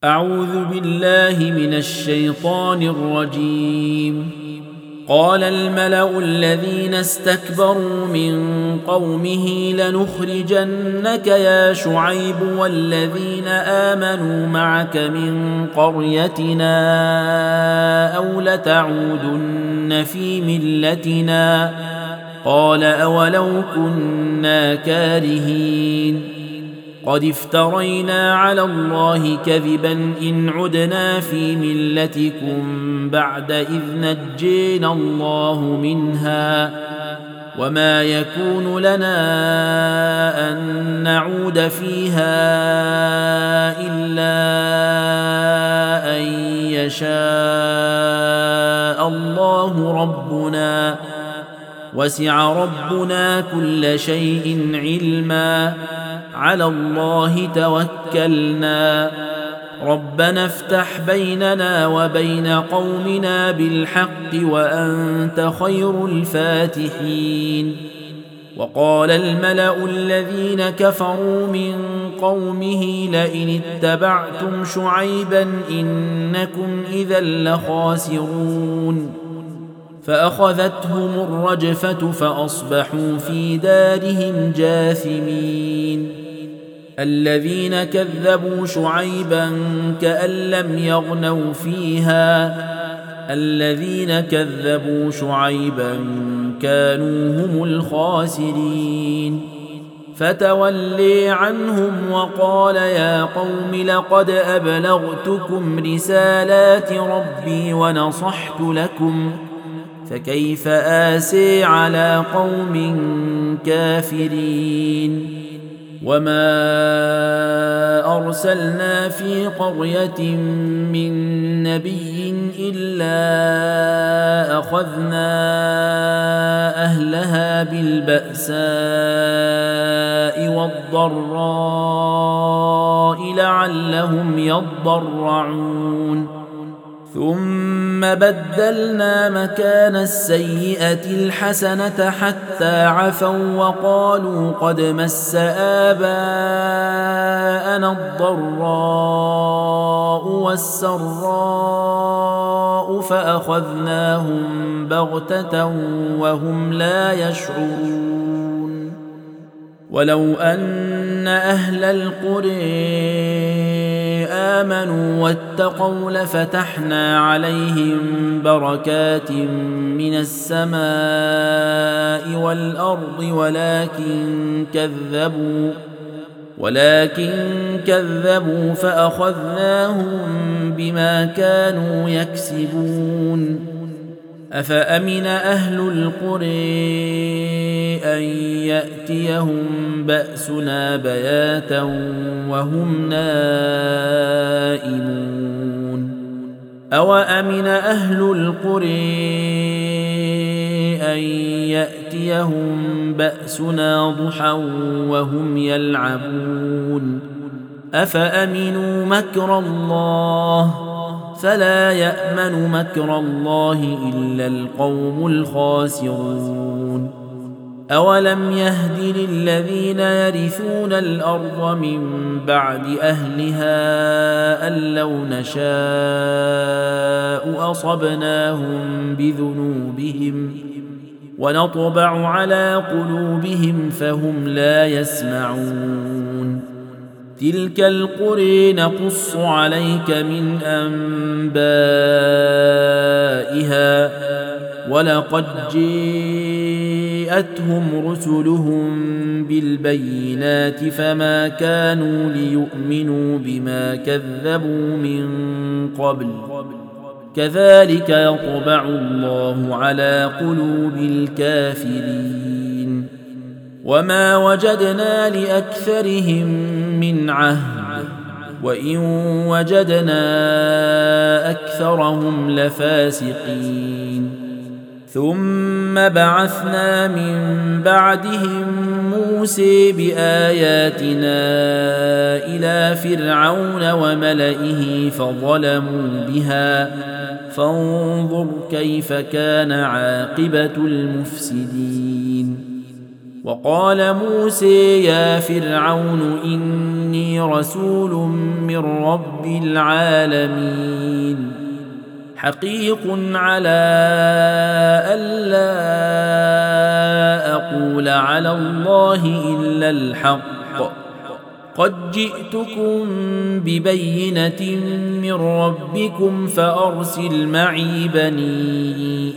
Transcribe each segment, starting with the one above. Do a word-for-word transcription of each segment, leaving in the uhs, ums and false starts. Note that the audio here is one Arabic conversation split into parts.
أعوذ بالله من الشيطان الرجيم. قال الملأ الذين استكبروا من قومه لنخرجنك يا شعيب والذين آمنوا معك من قريتنا أو لتعودن في ملتنا. قال أولو كنا كارهين قد افترينا على الله كذبا إن عدنا في ملتكم بعد إذ نجينا الله منها وما يكون لنا أن نعود فيها إلا أن يشاء الله ربنا وسع ربنا كل شيء علما على الله توكلنا ربنا افتح بيننا وبين قومنا بالحق وأنت خير الفاتحين. وقال الملأ الذين كفروا من قومه لئن اتبعتم شعيبا إنكم إذا لخاسرون فأخذتهم الرجفة فأصبحوا في دارهم جاثمين. الذين كذبوا شعيبا كأن لم يغنوا فيها الذين كذبوا شعيبا كانوا هم الخاسرين. فتولي عنهم وقال يا قوم لقد أبلغتكم رسالات ربي ونصحت لكم فكيف آسي على قوم كافرين. وما أرسلنا في قرية من نبي إلا أخذنا أهلها بالبأساء والضراء لعلهم يضرعون ثم بدلنا مكان السيئة الحسنة حتى عفوا وقالوا قد مس آباءنا الضراء والسراء فأخذناهم بغتة وهم لا يشعرون. ولو أن أهل القرى آمنوا واتقوا لفتحنا عليهم بركات من السماء والأرض ولكن كذبوا ولكن كذبوا فأخذناهم بما كانوا يكسبون. أفأمن أهل القرى أن يأتيهم بأسنا بياتا وهم نائمون أوأمن أهل القرى أن يأتيهم بأسنا ضحى وهم يلعبون أفأمنوا مكر الله فلا يأمن مكر الله إلا القوم الخاسرون. أولم يهد للذين يرثون الأرض من بعد أهلها أن لو نشاء أصبناهم بذنوبهم ونطبع على قلوبهم فهم لا يسمعون. تلك القرى نقص عليك من أنبائها ولقد جاءتهم رسلهم بالبينات فما كانوا ليؤمنوا بما كذبوا من قبل كذلك يطبع الله على قلوب الكافرين. وما وجدنا لأكثرهم من عهد وإن وجدنا أكثرهم لفاسقين. ثم بعثنا من بعدهم موسى بآياتنا إلى فرعون وملئه فظلموا بها فانظر كيف كان عاقبة المفسدين. وقال موسى يا فرعون إني رسول من رب العالمين حقيق على ألا أقول على الله إلا الحق قد جئتكم ببينة من ربكم فأرسل معي بني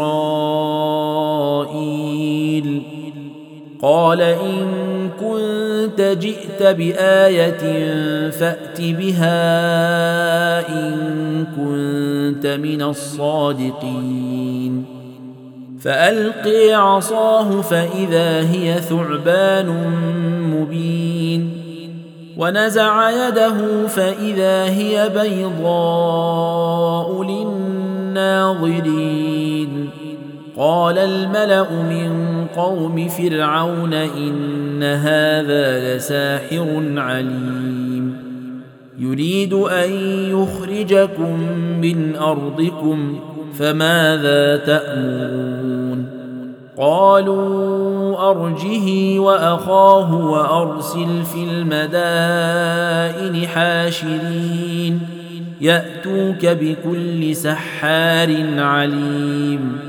إسرائيل قال إن كنت جئت بآية فأت بها إن كنت من الصادقين فألقي عصاه فإذا هي ثعبان مبين ونزع يده فإذا هي بيضاء للناظرين قال الملأ من قوم فرعون إن هذا لساحر عليم يريد أن يخرجكم من أرضكم فماذا تأمرون قالوا أرجه وأخاه وأرسل في المدائن حاشرين يأتوك بكل سحار عليم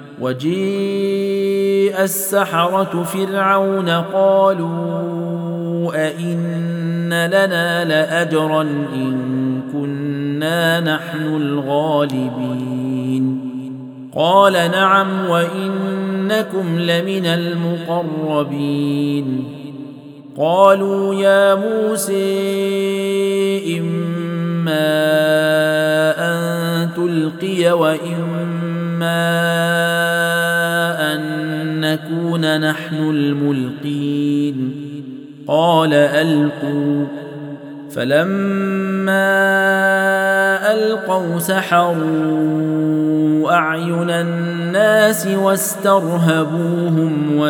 وجيء السحرة فرعون قالوا أئن لنا لأجرا إن كنا نحن الغالبين قال نعم وإنكم لمن المقربين قالوا يا موسى إما أن تلقي وإما أن نكون نحن الملقين قال ألقوا فلما ألقوا سحروا أعين الناس واسترهبوهم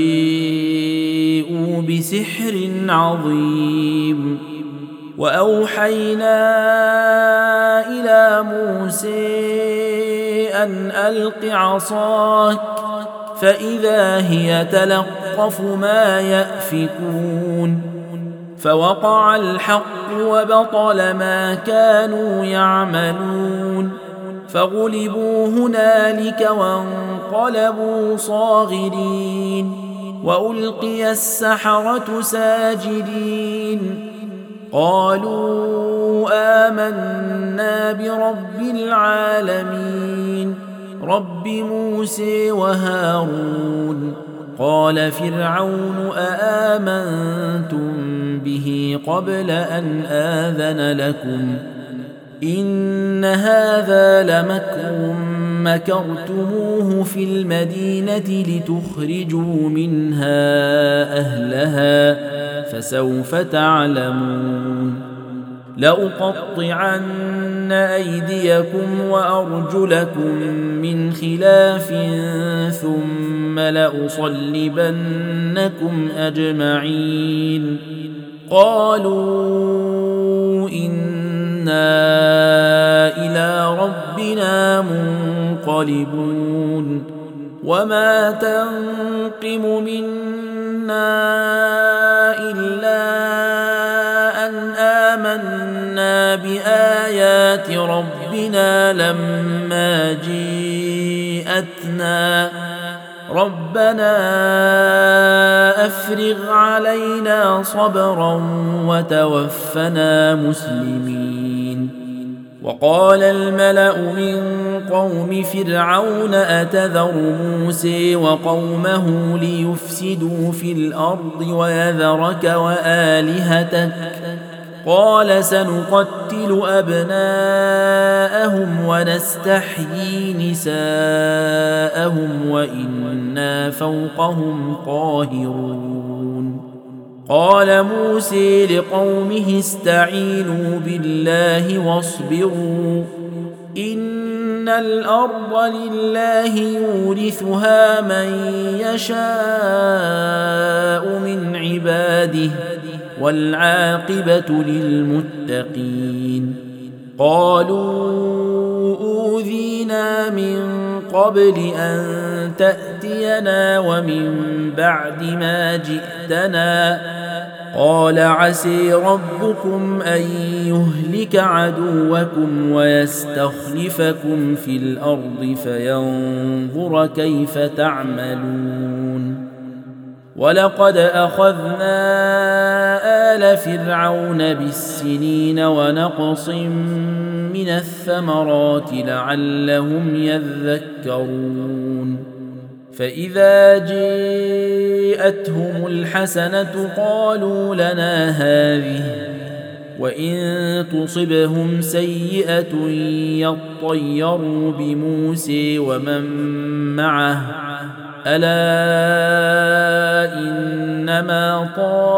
وجيءوا بسحر عظيم وأوحينا إلى موسى أن ألق عصاك فإذا هي تلقف ما يأفكون فوقع الحق وبطل ما كانوا يعملون فغلبوا هنالك وانقلبوا صاغرين وألقي السحرة ساجدين قالوا آمنا برب العالمين رب موسى وهارون قال فرعون أآمنتم به قبل أن آذن لكم إن هذا لمكر مكرتموه في المدينة لتخرجوا منها أهلها فسوف تعلمون لأقطعن أيديكم وأرجلكم من خلاف ثم لأصلبنكم أجمعين قالوا إنا إلى ربنا منقلبون وما تنقم منا إلا أن آمنا بآيات ربنا لما جيءتنا ربنا أفرغ علينا صبرا وتوفنا مسلمين وقال الملأ من قوم فرعون أتذر موسى وقومه ليفسدوا في الأرض ويذرك وآلهتك قال سنقتل أبناءهم ونستحيي نساءهم وإنا فوقهم قاهرون قال موسى لقومه استعينوا بالله واصبروا إن الأرض لله يورثها من يشاء من عباده والعاقبة للمتقين قالوا أوذينا من قبل أن تأتينا ومن بعد ما جئتنا قال عسي ربكم أن يهلك عدوكم ويستخلفكم في الأرض فينظر كيف تعملون ولقد أخذنا آل فرعون بالسنين ونقص من الثمرات لعلهم يذكرون فإذا جاءتهم الحسنة قالوا لنا هذه وإن تصبهم سيئة يطيروا بموسى ومن معه ألا إنما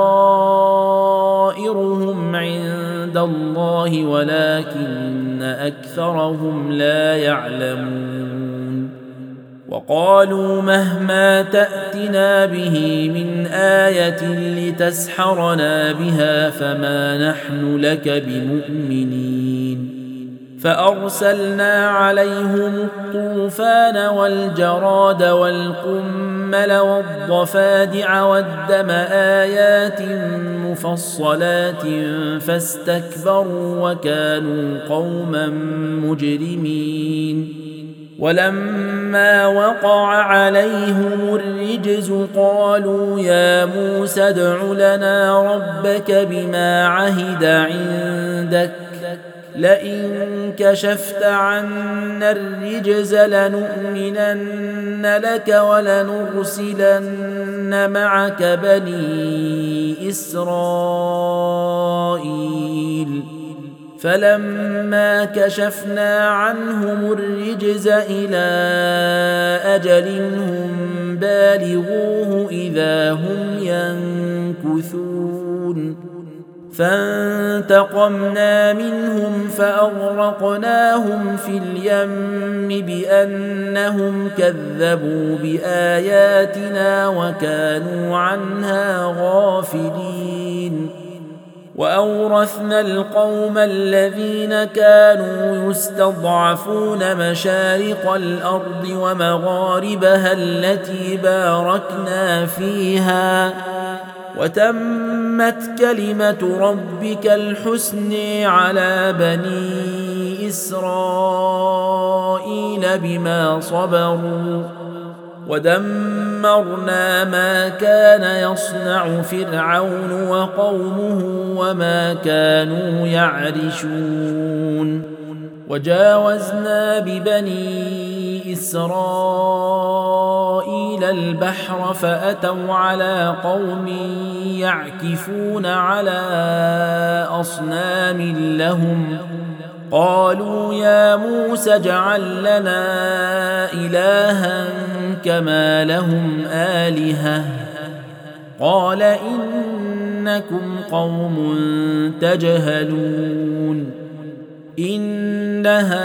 طائرهم عند الله ولكن أكثرهم لا يعلمون وقالوا مهما تأتنا به من آية لتسحرنا بها فما نحن لك بمؤمنين فأرسلنا عليهم الطوفان والجراد والقمل والضفادع والدم آيات مفصلات فاستكبروا وكانوا قوما مجرمين ولما وقع عليهم الرجز قالوا يا موسى ادع لنا ربك بما عهد عندك لئن كشفت عنا الرجز لنؤمنن لك ولنرسلن معك بني إسرائيل فلما كشفنا عنهم الرجز إلى أجل هم بالغوه إذا هم ينكثون فانتقمنا منهم فأغرقناهم في اليم بأنهم كذبوا بآياتنا وكانوا عنها غافلين وأورثنا القوم الذين كانوا يستضعفون مشارق الأرض ومغاربها التي باركنا فيها وتمت كلمة ربك الحسن على بني إسرائيل بما صبروا ودمرنا ما كان يصنع فرعون وقومه وما كانوا يعرشون وجاوزنا ببني إسرائيل البحر فأتوا على قوم يعكفون على أصنام لهم قالوا يا موسى اجعل لنا إلها كما لهم آلهة قال إنكم قوم تجهلون إن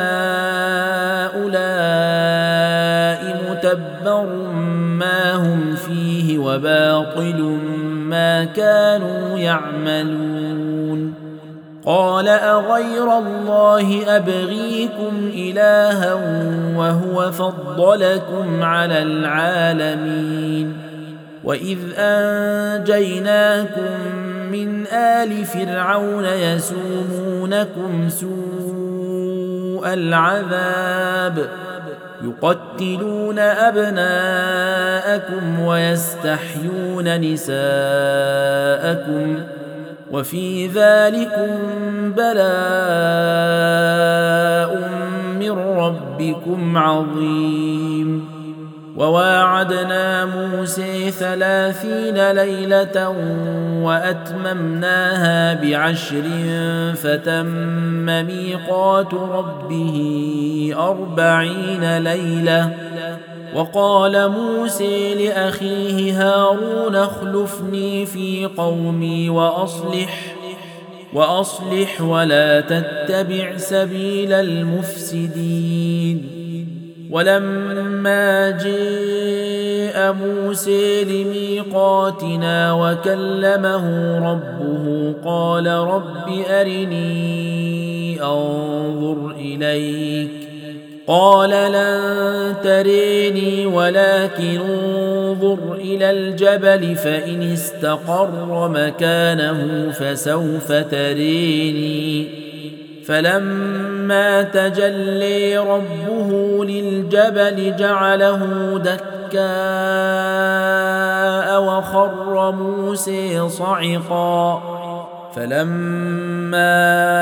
هؤلاء متبر ما هم فيه وباطل ما كانوا يعملون قال أغير الله أبغيكم إلها وهو فضلكم على العالمين وإذ أنجيناكم من آل فرعون يسومونكم سوء العذاب يقتلون أبناءكم ويستحيون نساءكم وفي ذلكم بلاء من ربكم عظيم وواعدنا موسى ثلاثين ليلة وأتممناها بعشر فتم ميقات ربه أربعين ليلة وقال موسى لأخيه هارون اخلفني في قومي وأصلح وأصلح ولا تتبع سبيل المفسدين ولما جاء موسى لميقاتنا وكلمه ربه قال رب أرني أنظر إليك قال لن تريني ولكن انظر إلى الجبل فإن استقر مكانه فسوف تريني فلما تجلي ربه للجبل جعله دكاء وخر موسى صعقا فلما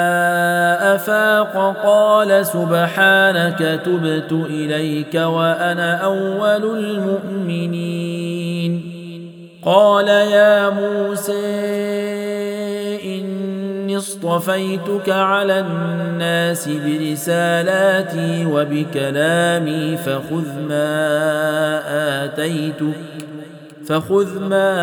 أفاق قال سبحانك تبت إليك وأنا أول المؤمنين قال يا موسى إني اصطفيتك على الناس برسالاتي وبكلامي فخذ ما آتيتك فخذ ما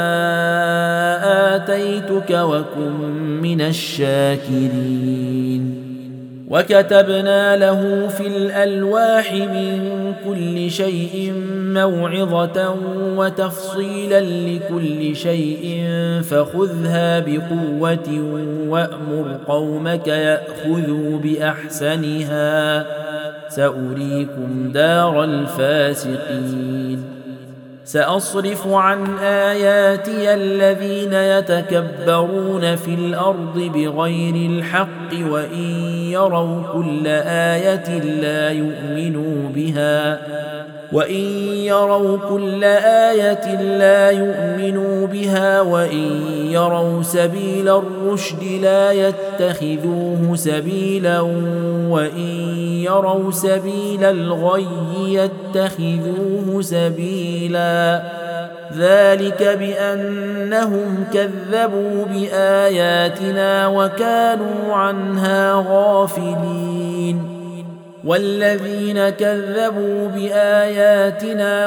آتيتك وكن من الشاكرين وكتبنا له في الألواح من كل شيء موعظة وتفصيلا لكل شيء فخذها بقوة وأمر قومك يأخذوا بأحسنها سأريكم دار الفاسقين سأصرف عن آياتي الذين يتكبرون في الأرض بغير الحق وإن يروا كل آية لا يؤمنوا بها وإن يروا كل آية لا يؤمنوا بها وإن يروا سبيل الرشد لا يتخذوه سبيلا وإن يروا سبيل الغي يتخذوه سبيلا ذلك بأنهم كذبوا بآياتنا وكانوا عنها غافلين والذين كذبوا بآياتنا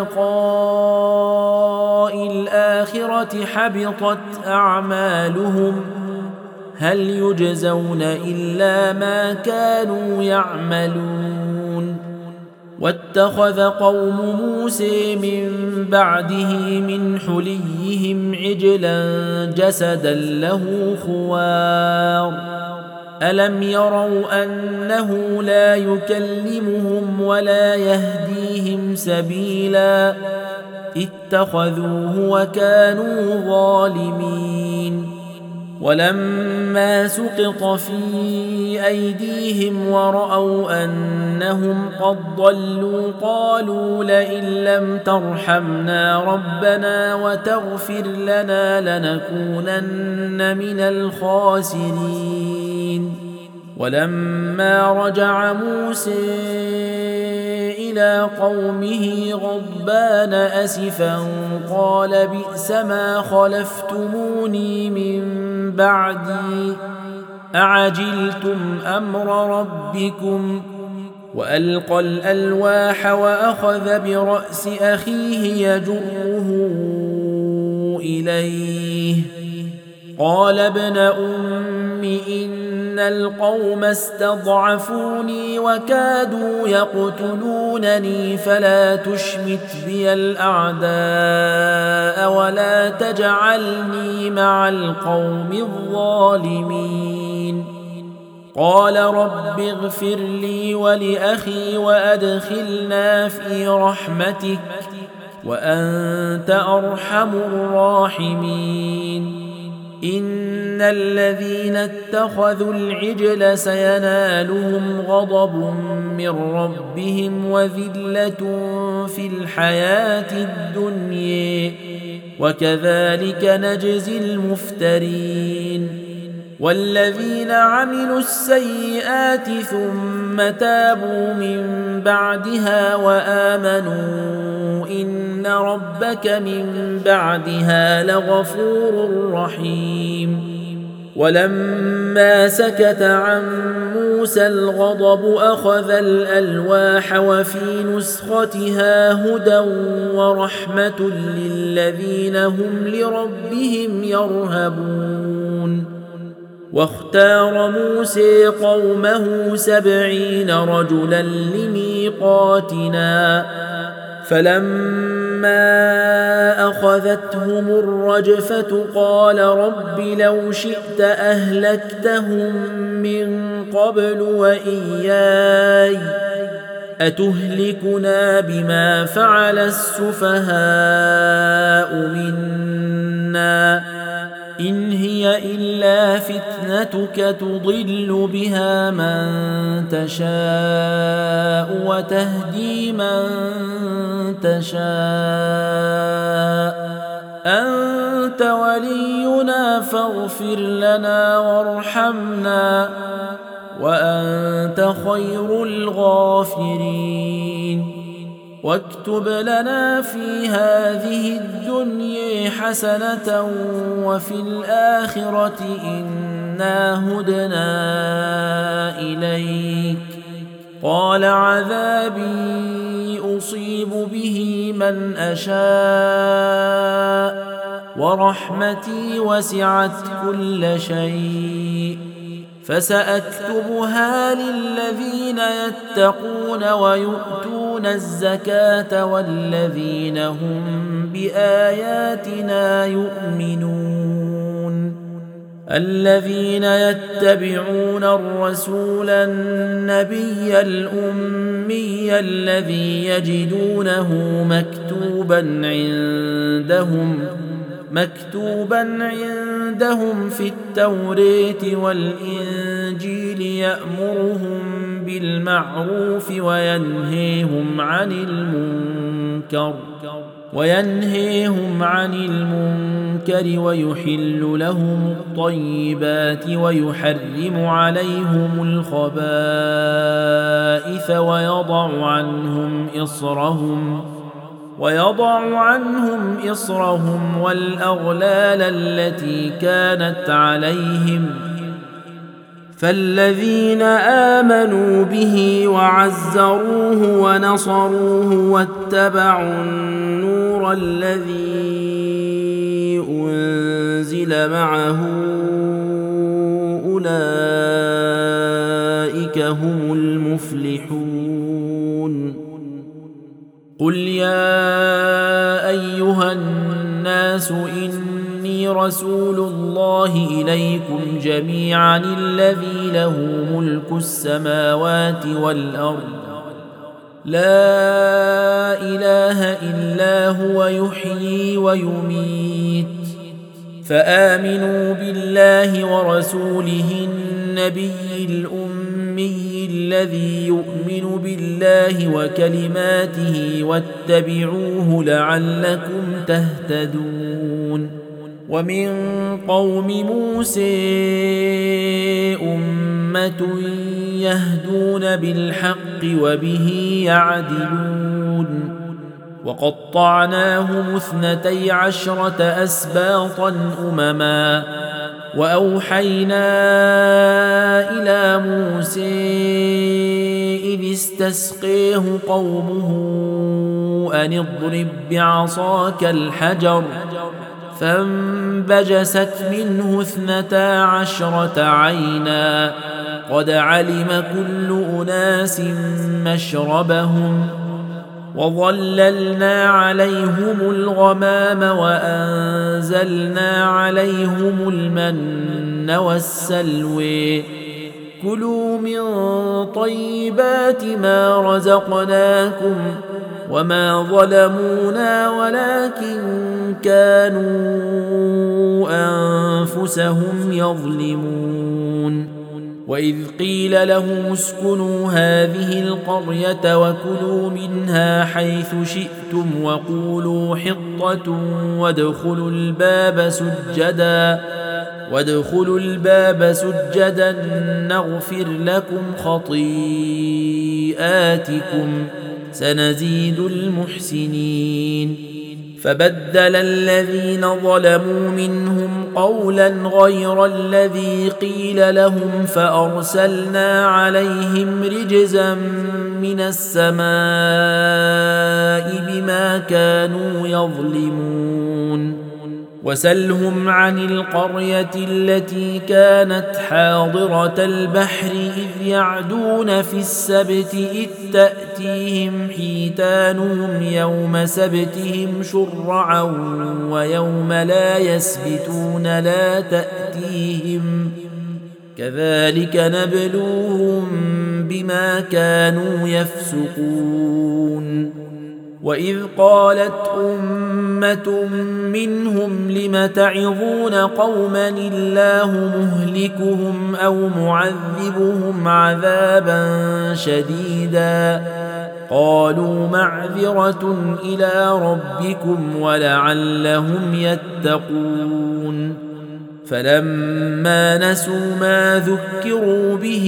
ولقاء الآخرة حبطت أعمالهم هل يجزون إلا ما كانوا يعملون واتخذ قوم موسى من بعده من حليهم عجلا جسدا له خوار ألم يروا أنه لا يكلمهم ولا يهديهم سبيلا اتخذوه وكانوا ظالمين ولما سقط في أيديهم ورأوا أنهم قد ضلوا قالوا لئن لم ترحمنا ربنا وتغفر لنا لنكونن من الخاسرين ولما رجع موسى إلى قومه غضبان أسفا قال بئس ما خلفتموني من بعدي أعجلتم أمر ربكم وألقى الألواح وأخذ برأس أخيه يجره إليه قال ابن أم إن القوم استضعفوني وكادوا يقتلونني فلا تشمت بي الأعداء ولا تجعلني مع القوم الظالمين قال رب اغفر لي ولأخي وأدخلنا في رحمتك وأنت أرحم الراحمين إن الذين اتخذوا العجل سينالهم غضب من ربهم وذلة في الحياة الدنيا وكذلك نجزي المفترين والذين عملوا السيئات ثم تابوا من بعدها وآمنوا إن ربك من بعدها لغفور رحيم ولما سكت عن موسى الغضب أخذ الألواح وفي نسختها هدى ورحمة للذين هم لربهم يرهبون واختار موسى قومه سبعين رجلا لميقاتنا فلما فلما أخذتهم الرجفة قال رب لو شئت أهلكتهم من قبل وإياي أتهلكنا بما فعل السفهاء منا إن هي إلا فتنتك تضل بها من تشاء وتهدي من تشاء أنت ولينا فاغفر لنا وارحمنا وأنت خير الغافرين واكتب لنا في هذه الدنيا حسنة وفي الآخرة إنا هدنا إليك قال عذابي أصيب به من أشاء ورحمتي وسعت كل شيء فسأكتبها للذين يتقون ويؤتون الزكاة والذين هم بآياتنا يؤمنون الذين يتبعون الرسول النبي الأمي الذي يجدونه مكتوبا عندهم مكتوبا عندهم في التوراة والإنجيل يأمرهم بالمعروف وينهيهم عن المنكر وينهيهم عن المنكر ويحل لهم الطيبات ويحرم عليهم الخبائث ويضع عنهم إصرهم ويضع عنهم إصرهم والأغلال التي كانت عليهم فالذين آمنوا به وعزروه ونصروه واتبعوا النور الذي أنزل معه أولئك هم المفلحون قل يا أيها الناس إني رسول الله إليكم جميعا الذي له ملك السماوات والأرض لا إله إلا هو يحيي ويميت فآمنوا بالله ورسوله النبي الأمي الذي يؤمن بالله وكلماته واتبعوه لعلكم تهتدون ومن قوم موسى أمة يهدون بالحق وبه يعدلون وقطعناهم اثنتي عشرة أسباطا أمما وأوحينا إلى موسى إذ استسقيه قومه أن اضرب بعصاك الحجر فانبجست منه اثنتا عشرة عينا قد علم كل أناس مشربهم وظللنا عليهم الغمام وأنزلنا عليهم المن والسلوى كلوا من طيبات ما رزقناكم وما ظلمونا ولكن كانوا أنفسهم يظلمون وإذ قيل لهم اسكنوا هذه القرية وكلوا منها حيث شئتم وقولوا حطة وادخلوا الباب سجدا وادخلوا الباب سجدا نغفر لكم خطيئاتكم سنزيد المحسنين فبدل الذين ظلموا منهم قولا غير الذي قيل لهم فأرسلنا عليهم رجزا من السماء بما كانوا يظلمون وسلهم عن القرية التي كانت حاضرة البحر إذ يعدون في السبت إذ تأتيهم حيتانهم يوم سبتهم شرعا ويوم لا يسبتون لا تأتيهم كذلك نبلوهم بما كانوا يفسقون. وإذ قالت أمة منهم لم تعظون قوما الله مهلكهم أو معذبهم عذابا شديدا قالوا معذرة إلى ربكم ولعلهم يتقون. فلما نسوا ما ذكروا به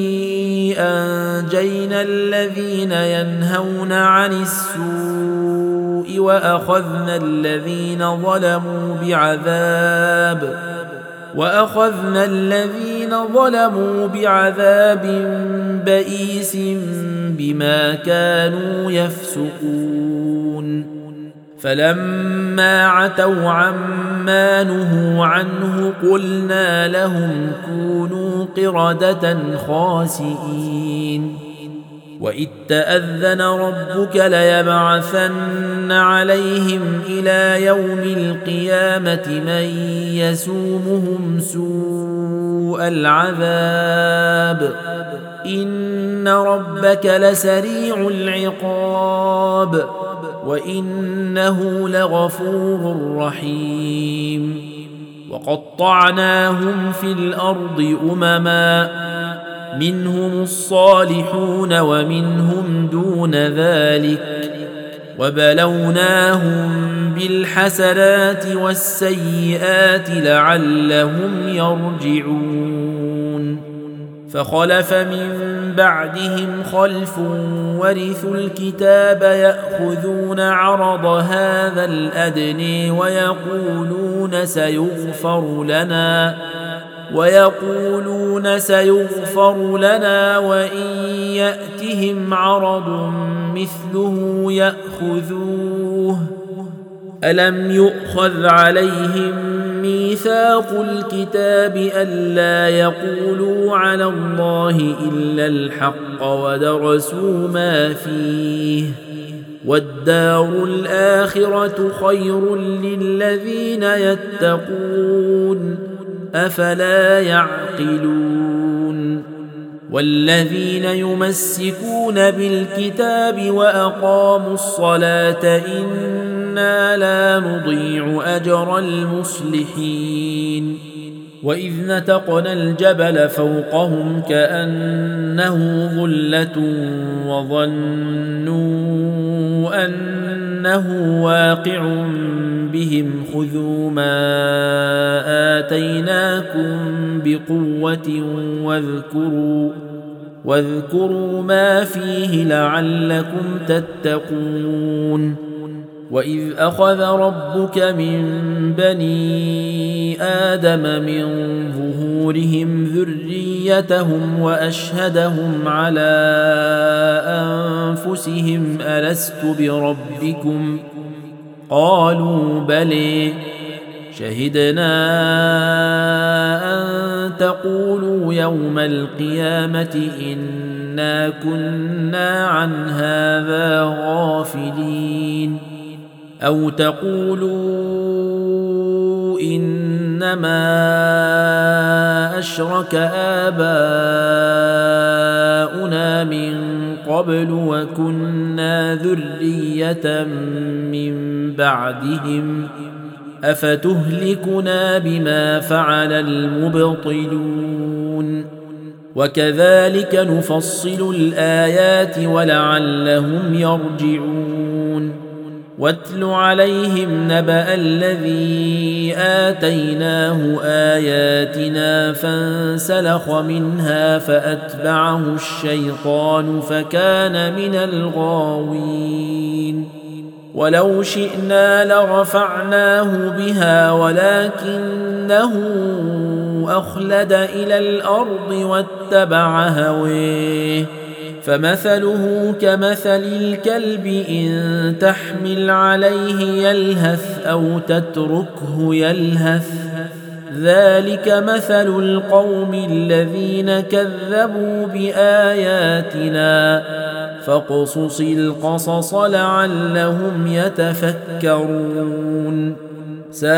أنجينا الذين ينهون عن السوء وأخذنا الذين ظلموا بعذاب وأخذنا الذين ظلموا بعذاب بئيس بما كانوا يفسقون. فلما عتوا عما نهوا عنه قلنا لهم كونوا قردة خاسئين. وإذ تأذن ربك ليبعثن عليهم إلى يوم القيامة من يسومهم سوء العذاب إن ربك لسريع العقاب وإنه لغفور رحيم. وقطعناهم في الأرض أمما منهم الصالحون ومنهم دون ذلك وبلوناهم بالحسنات والسيئات لعلهم يرجعون. فخلف من بعدهم خلف ورثوا الكتاب يأخذون عرض هذا الأدنى ويقولون سيغفر لنا ويقولون سيغفر لنا وإن يأتهم عرض مثله يأخذوه ألم يؤخذ عليهم ميثاق الكتاب ألا يقولوا على الله إلا الحق ودرسوا ما فيه والدار الآخرة خير للذين يتقون أفلا يعقلون. والذين يمسكون بالكتاب وأقاموا الصلاة إنا لا نضيع أجر المصلحين. وإذ نتقنا الجبل فوقهم كأنه ظلة وظنوا أنه واقع بهم خذوا ما آتيناكم بقوة واذكروا واذكروا ما فيه لعلكم تتقون. وإذ أخذ ربك من بني آدم من ظهورهم ذريتهم وأشهدهم على أنفسهم ألست بربكم قالوا بلى شهدنا أن تقولوا يوم القيامة إنا كنا عن هذا غافلين أو تقولوا إنما أشرك آباؤنا من قبل وكنا ذرية من بعدهم أفتهلكنا بما فعل المبطلون وكذلك نفصل الآيات ولعلهم يرجعون. واتل عليهم نبأ الذي آتيناه آياتنا فانسلخ منها فأتبعه الشيطان فكان من الغاوين. ولو شئنا لرفعناه بها ولكنه أخلد إلى الأرض واتبع هويه فمثله كمثل الكلب إن تحمل عليه يلهث أو تتركه يلهث ذلك مثل القوم الذين كذبوا بآياتنا فاقصص القصص لعلهم يتفكرون ساء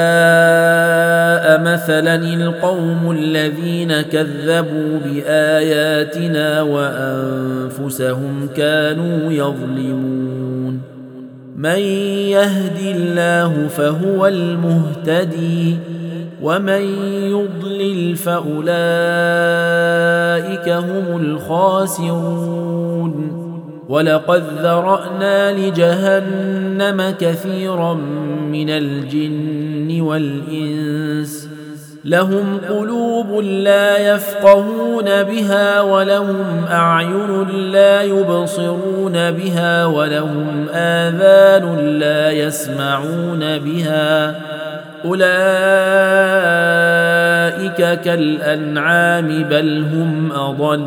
مثلا القوم الذين كذبوا بآياتنا وأنفسهم كانوا يظلمون من يهد الله فهو المهتدي ومن يضلل فأولئك هم الخاسرون ولقد ذرأنا لجهنم كثيرا من الجن والإنس لهم قلوب لا يفقهون بها ولهم أعين لا يبصرون بها ولهم آذان لا يسمعون بها أولئك كالأنعام بل هم أضل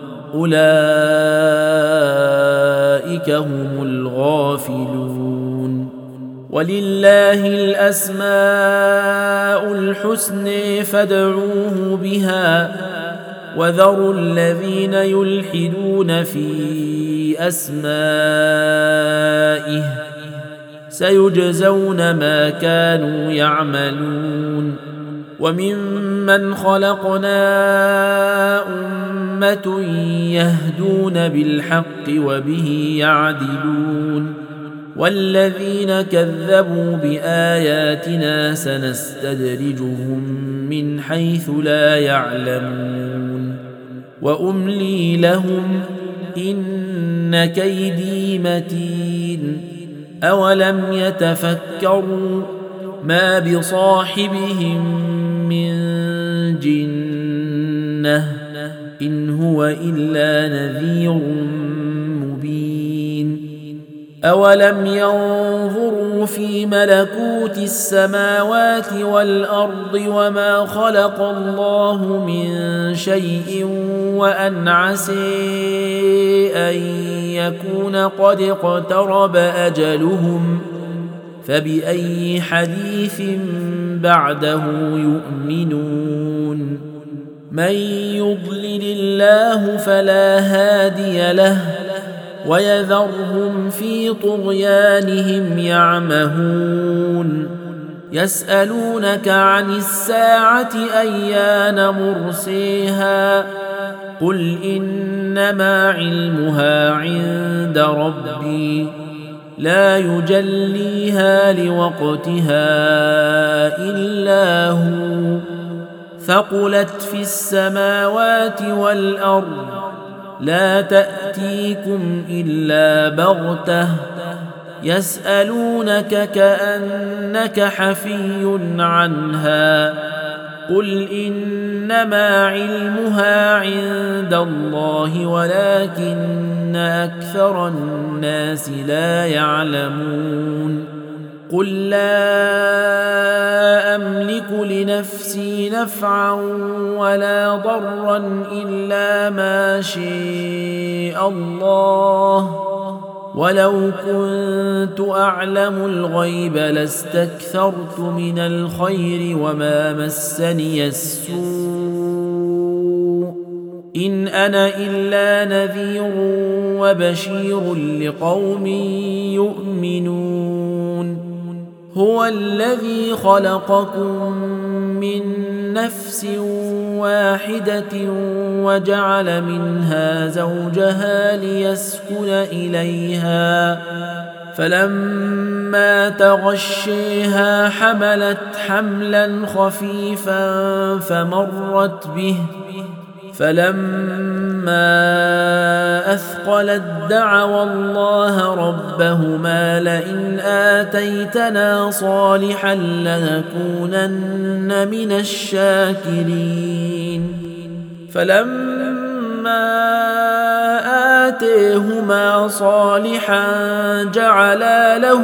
أولئك هم الغافلون ولله الأسماء الحسن فادعوه بها وذروا الذين يلحدون في أسمائه سيجزون ما كانوا يعملون وممن خلقنا أمة يهدون بالحق وبه يعدلون والذين كذبوا بآياتنا سنستدرجهم من حيث لا يعلمون وأملي لهم إن كيدي متين أولم يتفكروا ما بصاحبهم من جنة إن هو إلا نذير مبين أولم ينظروا في ملكوت السماوات والأرض وما خلق الله من شيء وأن عسى أن يكون قد اقترب أجلهم فبأي حديث بعده يؤمنون من يضلل الله فلا هادي له ويذرهم في طغيانهم يعمهون يسألونك عن الساعة أيان مرسيها قل إنما علمها عند ربي لا يجليها لوقتها إلا هو ثقلت في السماوات والأرض لا تأتيكم إلا بغتة يسألونك كأنك حفي عنها قل إنما علمها عند الله ولكن أكثر الناس لا يعلمون قل لا أملك لنفسي نفعا ولا ضرا إلا ما شاء الله ولو كنت أعلم الغيب لاستكثرت من الخير وما مسني السوء إن أنا إلا نذير وبشير لقوم يؤمنون هو الذي خلقكم من نفس واحدة وجعل منها زوجها ليسكن إليها فلما تغشيها حملت حملا خفيفا فمرت به فلما أثقلت دعوا الله ربهما لئن آتيتنا صالحا لنكونن من الشاكرين فلما آتيهما صالحا جعلا له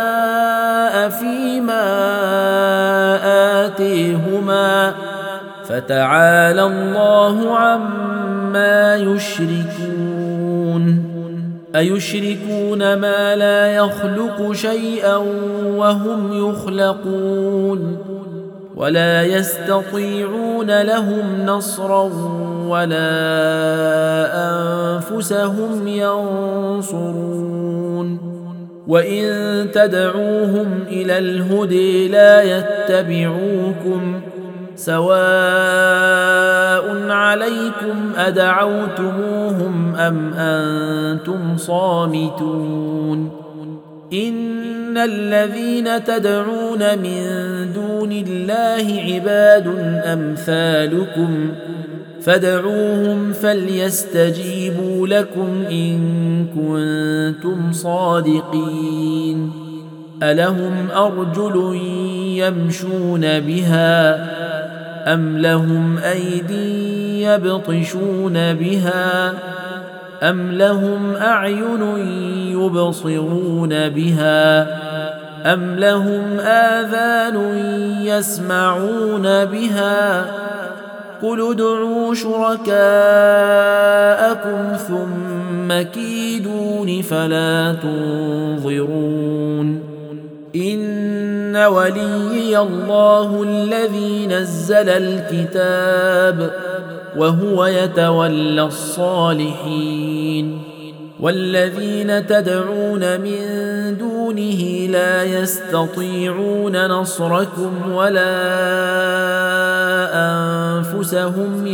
شركاء فيما آتيهما فتعالى الله عما يشركون أيشركون ما لا يخلق شيئا وهم يخلقون ولا يستطيعون لهم نصرا ولا أنفسهم ينصرون وإن تدعوهم إلى الهدى لا يتبعوكم سواء عليكم أدعوتموهم أم أنتم صامتون إن الذين تدعون من دون الله عباد أمثالكم فادعوهم فليستجيبوا لكم إن كنتم صادقين ألهم أرجل يمشون بها أم لهم أيدي يبطشون بها أم لهم أعين يبصرون بها أم لهم آذان يسمعون بها قل ادعوا شركاءكم ثم كيدون فلا تنظرون إن وليي الله الذي نزل الكتاب وهو يتولى الصالحين والذين تدعون من دونه لا يستطيعون نصركم ولا أنفسهم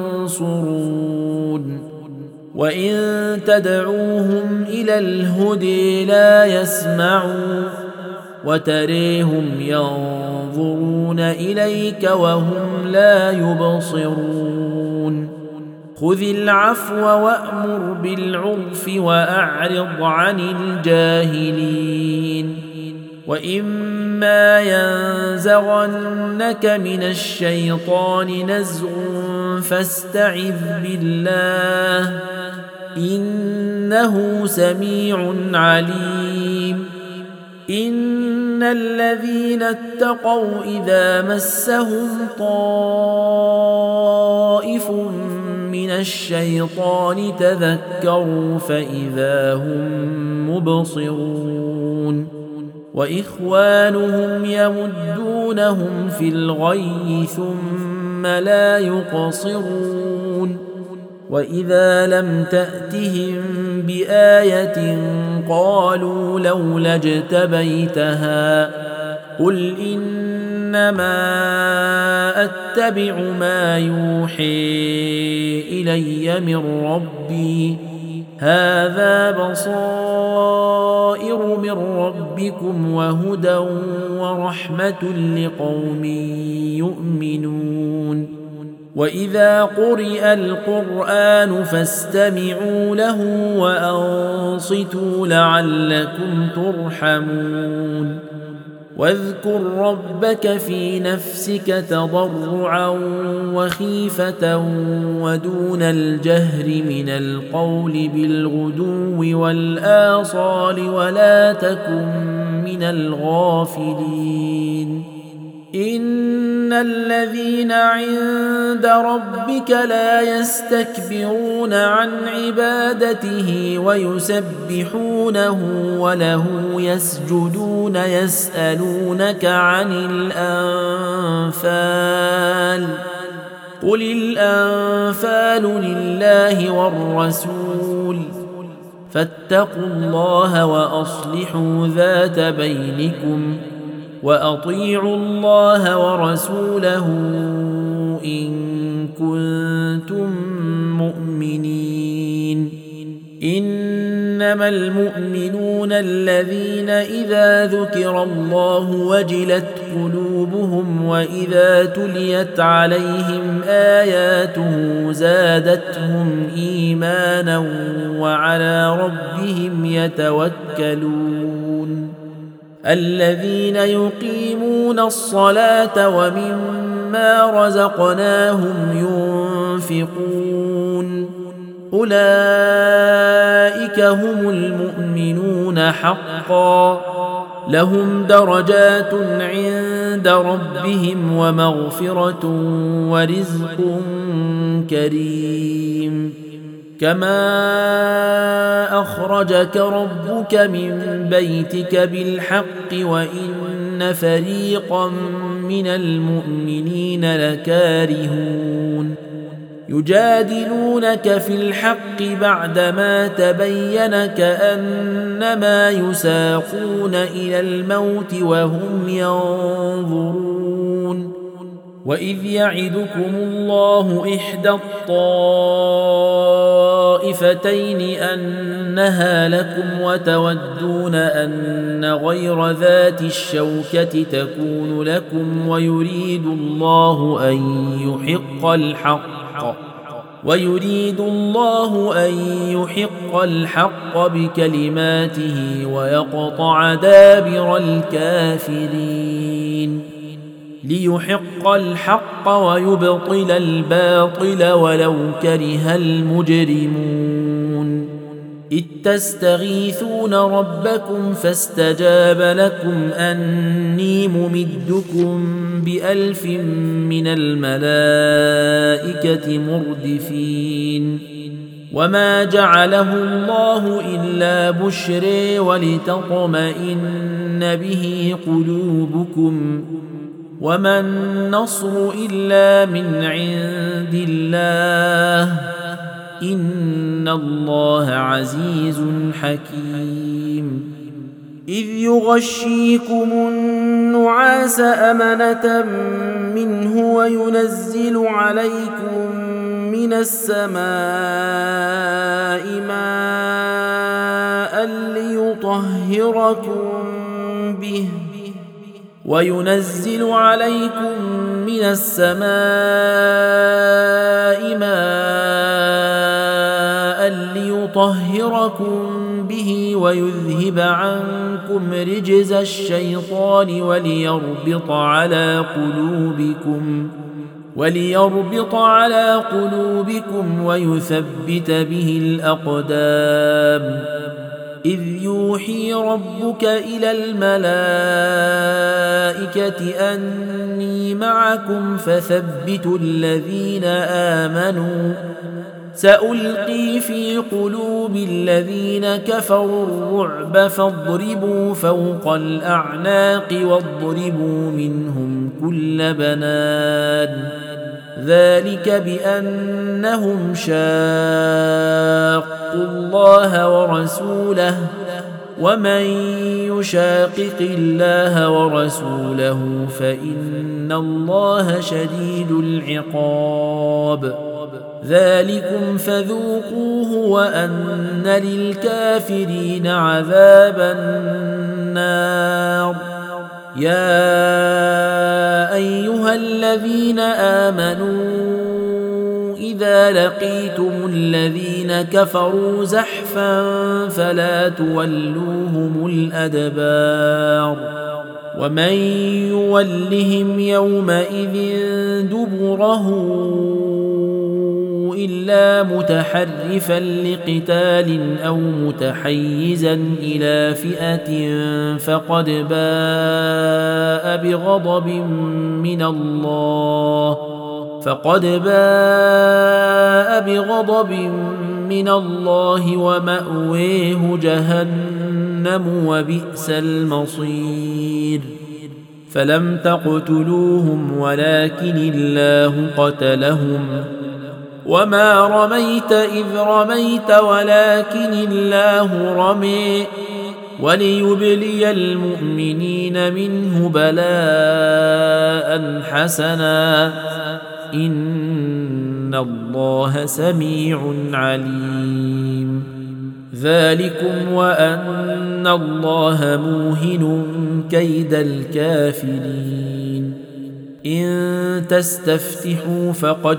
ينصرون وإن تدعوهم إلى الهدى لا يسمعوا وتريهم ينظرون إليك وهم لا يبصرون خذ العفو وأمر بالعرف وأعرض عن الجاهلين وإما ينزغنك من الشيطان نزغ فاستعذ بالله إنه سميع عليم إن الذين اتقوا إذا مسهم طائف من الشيطان تذكروا فإذا هم مبصرون وإخوانهم يمدونهم في الغي ثم لا يقصرون وإذا لم تأتهم بآية قالوا لولا اجتبيتها قل إنما أتبع ما يوحي إلي من ربي هذا بصائر من ربكم وهدى ورحمة لقوم يؤمنون وإذا قرئ القرآن فاستمعوا له وأنصتوا لعلكم ترحمون واذكر ربك في نفسك تضرعا وخيفة ودون الجهر من القول بالغدو والآصال ولا تكن من الغافلين إن الذين عند ربك لا يستكبرون عن عبادته ويسبحونه وله يسجدون يسألونك عن الأنفال قل الأنفال لله والرسول فاتقوا الله وأصلحوا ذات بينكم وأطيعوا الله ورسوله إن كنتم مؤمنين إنما المؤمنون الذين إذا ذكر الله وجلت قلوبهم وإذا تليت عليهم آياته زادتهم إيمانا وعلى ربهم يتوكلون الذين يقيمون الصلاة ومما رزقناهم ينفقون أولئك هم المؤمنون حقا لهم درجات عند عند ربهم ومغفرة ورزق كريم. كما أخرجك ربك من بيتك بالحق وإن فريقا من المؤمنين لكارهون يجادلونك في الحق بعدما تبين كأنما يساقون إلى الموت وهم ينظرون. وإذ يعدكم الله إحدى الطائفتين أنها لكم وتودون أن غير ذات الشوكة تكون لكم ويريد الله أن يحق الحق ويريد الله أن يحق الحق بكلماته ويقطع دابر الكافرين ليحق الحق ويبطل الباطل ولو كره المجرمون. إذ تستغيثون ربكم فاستجاب لكم أني ممدكم بألف من الملائكة مردفين. وما جعله الله إلا بشرى ولتطمئن به قلوبكم وما النصر إلا من عند الله إن الله عزيز حكيم. إذ يغشيكم النعاس أمنة منه وينزل عليكم من السماء ماء ليطهركم به وينزل عليكم من السماء ماء ليطهركم به ويذهب عنكم رجز الشيطان وليربط على قلوبكم وليربط على قلوبكم ويثبت به الأقدام. إذ يوحي ربك إلى الملائكة أني معكم فثبتوا الذين آمنوا سألقي في قلوب الذين كفروا الرعب فاضربوا فوق الأعناق واضربوا منهم كل بنان ذلك بأنهم شاقوا الله ورسوله ومن يشاقق الله ورسوله فإن الله شديد العقاب. ذلكم فذوقوه وأن للكافرين عذاب النار. يا أيها الذين آمنوا إذا لقيتم الذين كفروا زحفا فلا تولوهم الأدبار ومن يولهم يومئذ دبره إلا متحرفا لقتال أو متحيزا إلى فئة فقد باء بغضب من الله فقد باء بغضب من الله ومأويه جهنم وبئس المصير. فلم تقتلوهم ولكن الله قتلهم وما رميت إذ رميت ولكن الله رمي وليبلي المؤمنين منه بلاء حسنا إن الله سميع عليم. ذلكم وأن الله موهن كيد الكافرين. إن تستفتحوا فقد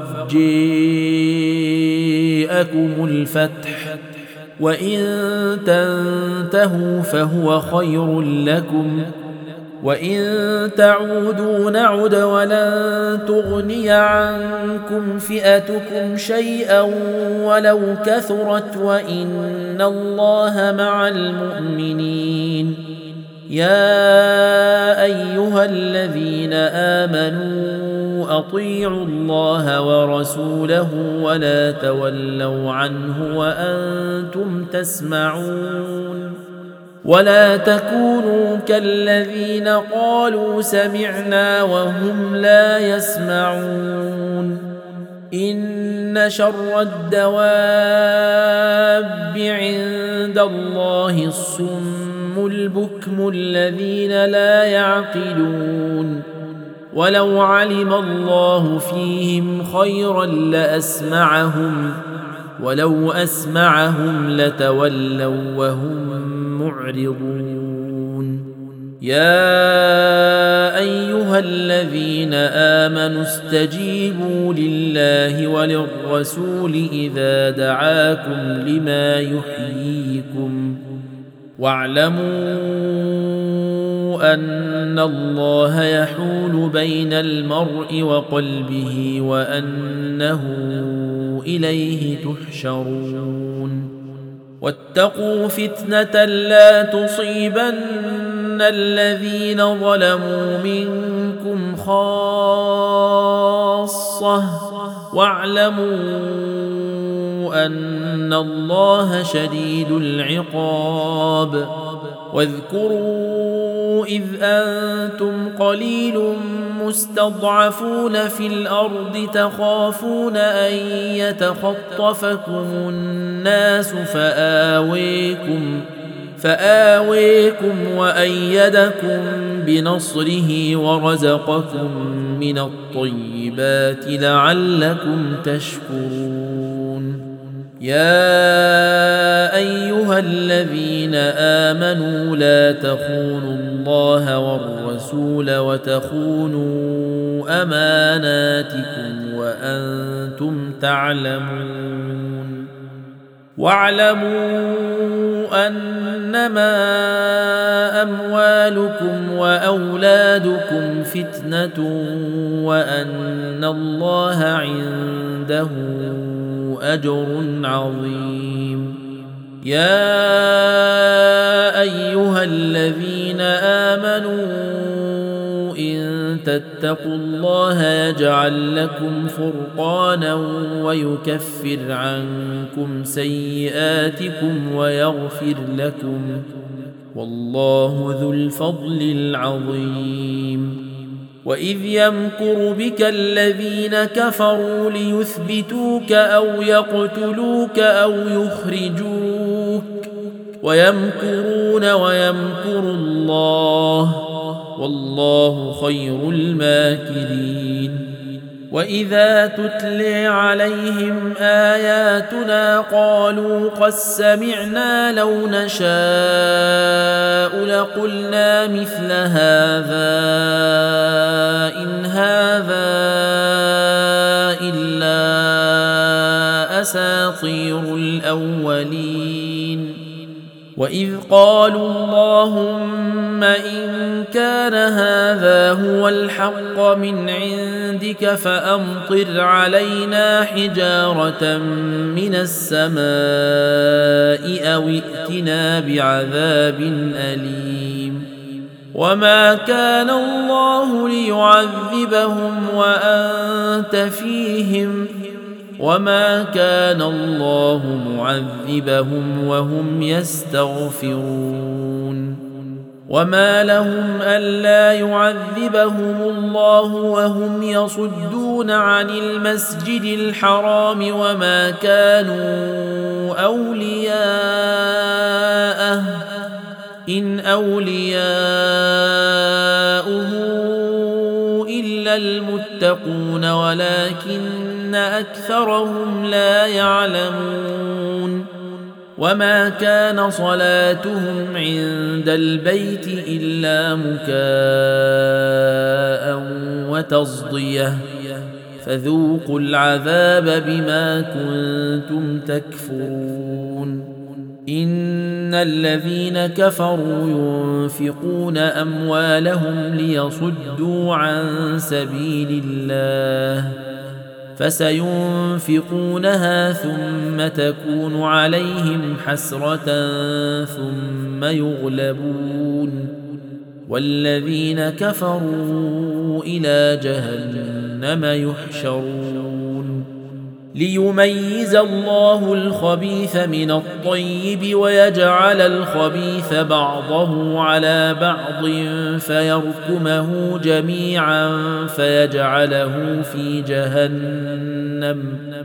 جاءكم الفتح وإن تنتهوا فهو خير لكم وإن تعودوا نعد ولن تغني عنكم فئتكم شيئا ولو كثرت وإن الله مع المؤمنين. يا أيها الذين آمنوا أطيعوا الله ورسوله ولا تولوا عنه وأنتم تسمعون ولا تكونوا كالذين قالوا سمعنا وهم لا يسمعون إن شر الدواب عند الله الصم البكم الذين لا يعقلون ولو علم الله فيهم خيرا لأسمعهم ولو أسمعهم لتولوا وهم معرضون يا أيها الذين آمنوا استجيبوا لله وللرسول إذا دعاكم لما يحييكم واعلموا أن الله يحول بين المرء وقلبه وأنه إليه تحشرون واتقوا فتنة لا تصيبن الذين ظلموا منكم خاصة واعلموا أن الله شديد العقاب واذكروا إذ أنتم قليل مستضعفون في الأرض تخافون أن يتخطفكم الناس فآويكم فآويكم وأيدكم بنصره ورزقكم من الطيبات لعلكم تشكرون يا أيها الذين آمنوا لا تخونوا الله والرسول وتخونوا أماناتكم وأنتم تعلمون واعلموا أنما أموالكم وأولادكم فتنة وأن الله عنده أجر عظيم يا أيها الذين آمنوا إن تتقوا الله يجعل لكم فرقانا ويكفر عنكم سيئاتكم ويغفر لكم والله ذو الفضل العظيم وإذ يمكر بك الذين كفروا ليثبتوك أو يقتلوك أو يخرجوك ويمكرون ويمكر الله والله خير الماكرين وإذا تتلي عليهم آياتنا قالوا قد سمعنا لو نشاء لقلنا مثل هذا إن هذا إلا أساطير الأولين وإذ قالوا اللهم إن كان هذا هو الحق من عندك فأمطر علينا حجارة من السماء أو ائتنا بعذاب أليم وما كان الله ليعذبهم وأنت فيهم وما كان الله معذبهم وهم يستغفرون وما لهم ألا يعذبهم الله وهم يصدون عن المسجد الحرام وما كانوا أولياءه إن أولياؤه إلا المتقون ولكن أكثرهم لا يعلمون وما كان صلاتهم عند البيت إلا مكاء وتصدية فذوقوا العذاب بما كنتم تكفرون إن الذين كفروا ينفقون أموالهم ليصدوا عن سبيل الله فسينفقونها ثم تكون عليهم حسرة ثم يغلبون والذين كفروا إلى جهنم يحشرون ليميز الله الخبيث من الطيب ويجعل الخبيث بعضه على بعض فيركمه جميعا فيجعله في جهنم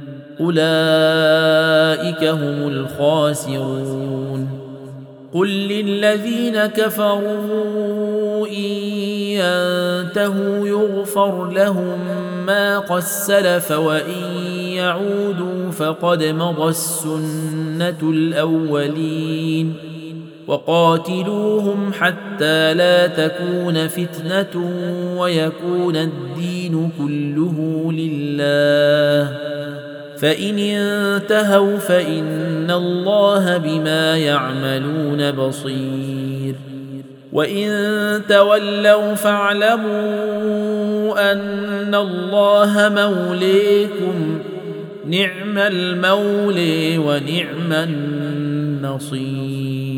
أولئك هم الخاسرون قل للذين كفروا إن ينتهوا يغفر لهم ما قد سلف وإن يعودوا فقد مضى السنة الأولين وقاتلوهم حتى لا تكون فتنة ويكون الدين كله لله فإن انتهوا فإن الله بما يعملون بصير وإن تولوا فاعلموا أن الله موليكم نعم المولي ونعم النصير.